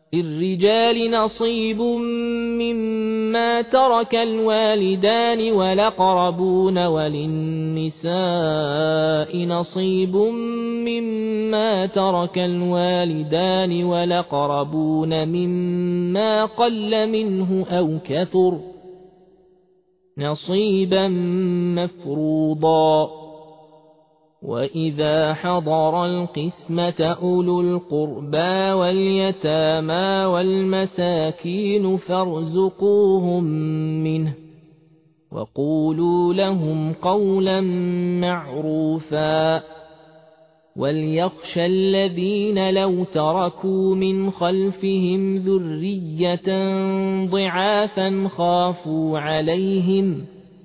للرجال نصيب مما ترك الوالدان والأقربون وللنساء نصيب مما ترك الوالدان والأقربون مما قل منه أو كثر نصيبا مفروضا وإذا حضر القسمة أولو القربى واليتامى والمساكين فارزقوهم منه وقولوا لهم قولا معروفا وليخشى الذين لو تركوا من خلفهم ذرية ضعافا خافوا عليهم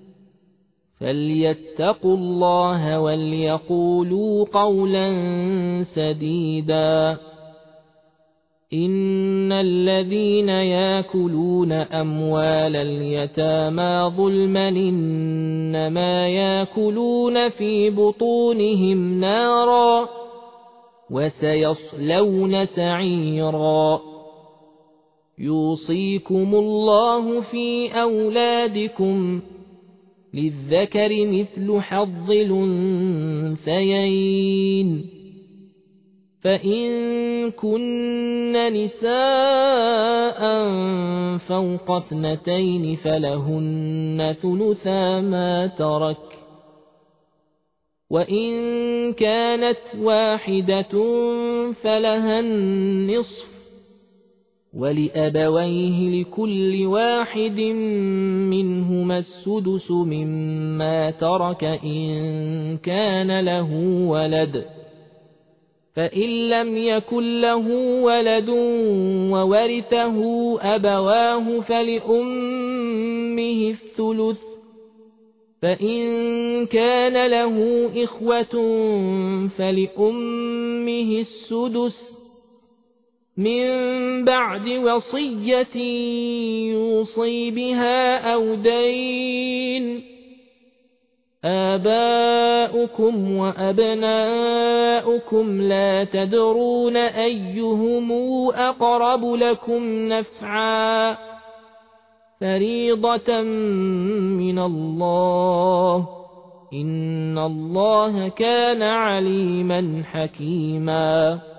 فليتقوا الله وليقولوا قولا سديدا إن الذين يأكلون أموال اليتامى ظلما إنما يأكلون في بطونهم نارا وسيصلون سعيرا يوصيكم الله في أولادكم للذكر مثل حظ الأنثيين فإن كن نساء فوق 2 فلهن ثلثا ما ترك وإن كانت واحدة فلها النصف ولأبويه لكل واحد منهما السدس مما ترك إن كان له ولد فإن لم يكن له ولد وورثه أبواه فلأمه الثلث فإن كان له إخوة فلأمه السدس من بعد وصية يوصي بها أو دين آباؤكم وأبناؤكم لا تدرون أيهم أقرب لكم نفعا فريضة من الله إن الله كان عليما حكيما